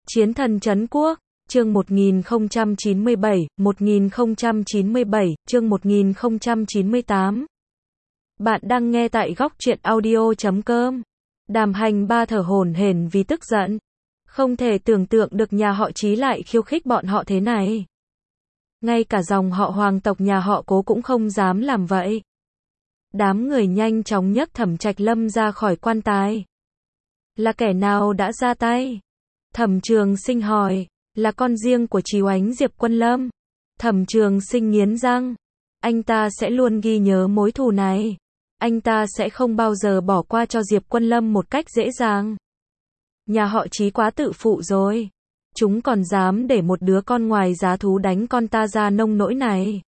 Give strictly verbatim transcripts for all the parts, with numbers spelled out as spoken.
Chiến thần trấn quốc, chương một nghìn không trăm chín mươi bảy, một nghìn không trăm chín mươi bảy, chương một nghìn không trăm chín mươi tám. Bạn đang nghe tại góc truyện audio chấm com. Đàm Hành Ba thở hổn hển vì tức giận. Không thể tưởng tượng được nhà họ Chí lại khiêu khích bọn họ thế này. Ngay cả dòng họ hoàng tộc nhà họ Cố cũng không dám làm vậy. Đám người nhanh chóng nhấc Thẩm Trạch Lâm ra khỏi quan tài. Là kẻ nào đã ra tay? Thẩm Trường Sinh hỏi. Là con riêng của Chí Oánh Diệp Quân Lâm. Thẩm Trường Sinh nghiến răng. Anh ta sẽ luôn ghi nhớ mối thù này. Anh ta sẽ không bao giờ bỏ qua cho Diệp Quân Lâm một cách dễ dàng. Nhà họ Chí quá tự phụ rồi. Chúng còn dám để một đứa con ngoài giá thú đánh con ta ra nông nỗi này.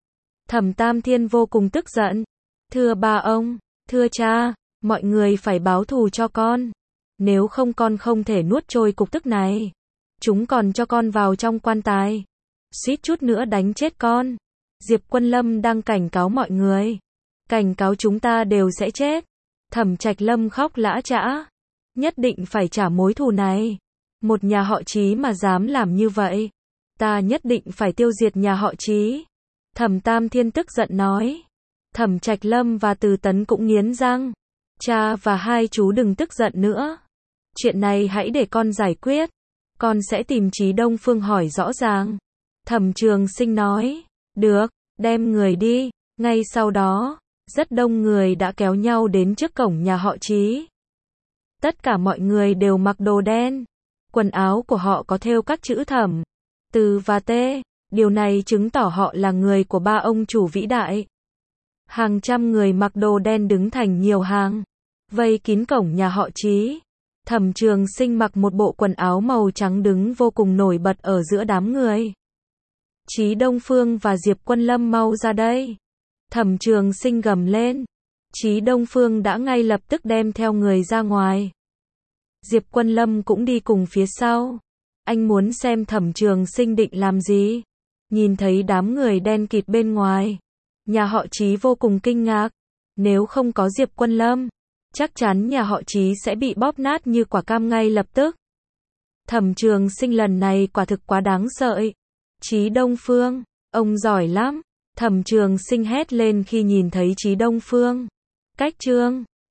Thẩm Tam Thiên vô cùng tức giận. Thưa ba ông, thưa cha, mọi người phải báo thù cho con. Nếu không con không thể nuốt trôi cục tức này. Chúng còn cho con vào trong quan tài. Suýt chút nữa đánh chết con. Diệp Quân Lâm đang cảnh cáo mọi người. Cảnh cáo chúng ta đều sẽ chết. Thẩm Trạch Lâm khóc lã chã. Nhất định phải trả mối thù này. Một nhà họ Chí mà dám làm như vậy. Ta nhất định phải tiêu diệt nhà họ Chí. Thẩm Tam Thiên tức giận nói. Thẩm Trạch Lâm và Từ Tấn cũng nghiến răng. Cha và hai chú đừng tức giận nữa. Chuyện này hãy để con giải quyết. Con sẽ tìm Chí Đông Phương hỏi rõ ràng. Thẩm Trường Sinh nói. Được, đem người đi. Ngay sau đó, rất đông người đã kéo nhau đến trước cổng nhà họ Chí. Tất cả mọi người đều mặc đồ đen. Quần áo của họ có thêu các chữ Thẩm, Từ và Tê. Điều này chứng tỏ họ là người của ba ông chủ vĩ đại. Hàng trăm người mặc đồ đen đứng thành nhiều hàng, vây kín cổng nhà họ Chí. Thẩm Trường Sinh mặc một bộ quần áo màu trắng đứng vô cùng nổi bật ở giữa đám người. Chí Đông Phương và Diệp Quân Lâm mau ra đây. Thẩm Trường Sinh gầm lên. Chí Đông Phương đã ngay lập tức đem theo người ra ngoài. Diệp Quân Lâm cũng đi cùng phía sau. Anh muốn xem Thẩm Trường Sinh định làm gì. Nhìn thấy đám người đen kịt bên ngoài, nhà họ Chí vô cùng kinh ngạc. Nếu không có Diệp Quân Lâm, chắc chắn nhà họ Chí sẽ bị bóp nát như quả cam ngay lập tức. Thẩm Trường Sinh lần này quả thực quá đáng sợ. Chí Đông Phương, ông giỏi lắm. Thẩm Trường Sinh hét lên khi nhìn thấy Chí Đông Phương. Cách trương,